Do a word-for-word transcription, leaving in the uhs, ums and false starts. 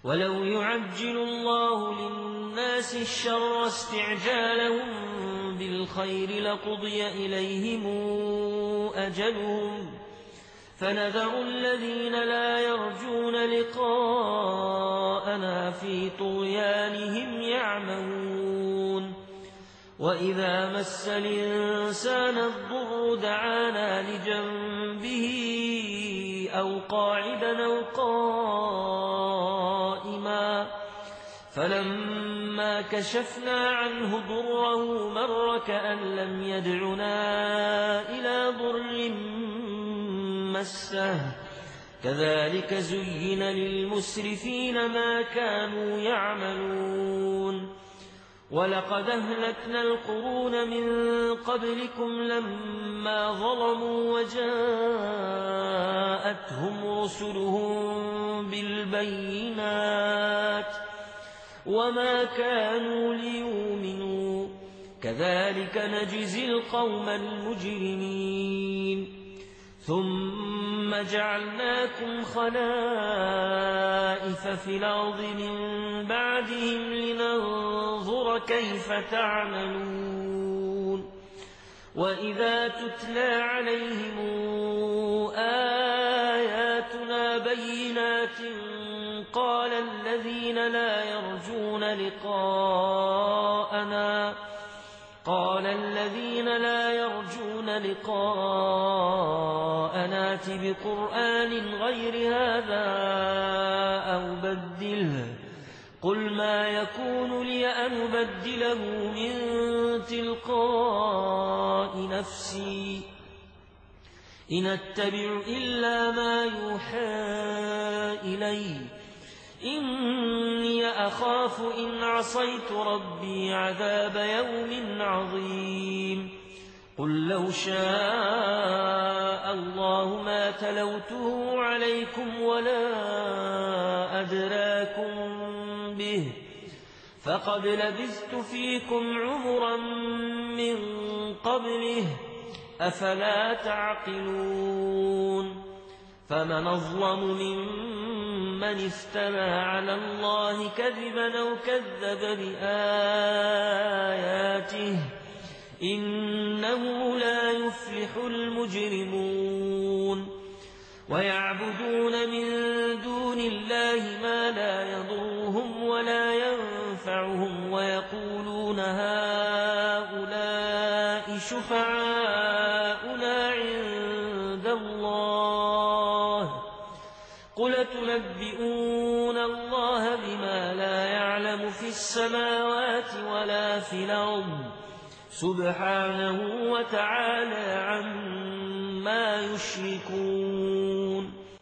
ولو يعجل الله للناس الشر استعجالهم بالخير لقضي إليهم أجلهم فنذر الذين لا يرجون لقاءنا في طغيانهم يعمهون وإذا مس الإنسان الضر دعانا لجنبه أو قاعدا أو قائما فلما كشفنا عنه ضره مر كأن لم يدعنا إلى ضر مسه كذلك زين للمسرفين ما كانوا يعملون ولقد أهلكنا القرون من قبلكم لما ظلموا وجاءتهم رسلهم بالبينات وما كانوا ليؤمنوا كذلك نجزي القوم المجرمين ثم جعلناكم خلائف في الأرض من بعدهم لننظر كيف تعملون وإذا تتلى عليهم آياتنا بينات قال الذين لا يرجون لقاءنا قال الذين لا يرجون لقاءنا ائت بقرآن غير هذا أو بدله قل ما يكون لي أن أبدله من تلقاء نفسي إن أتبع إلا ما يوحى إلي إني أخاف إن عصيت ربي عذاب يوم عظيم قل لو شاء الله ما تلوته عليكم ولا أدراكم به فقد لبثت فيكم عمرا من قبله أفلا تعقلون فمن أظلم ممن افترى على الله كذبا أو كذب بآياته إنه لا يفلح المجرمون ويعبدون من دون الله ما لا يضرهم ولا ينفعهم ويقولون هؤلاء شفعاؤنا عند الله قل تنبئون الله بما لا يعلم في السماوات ولا في الأرض سبحانه وتعالى عما يشركون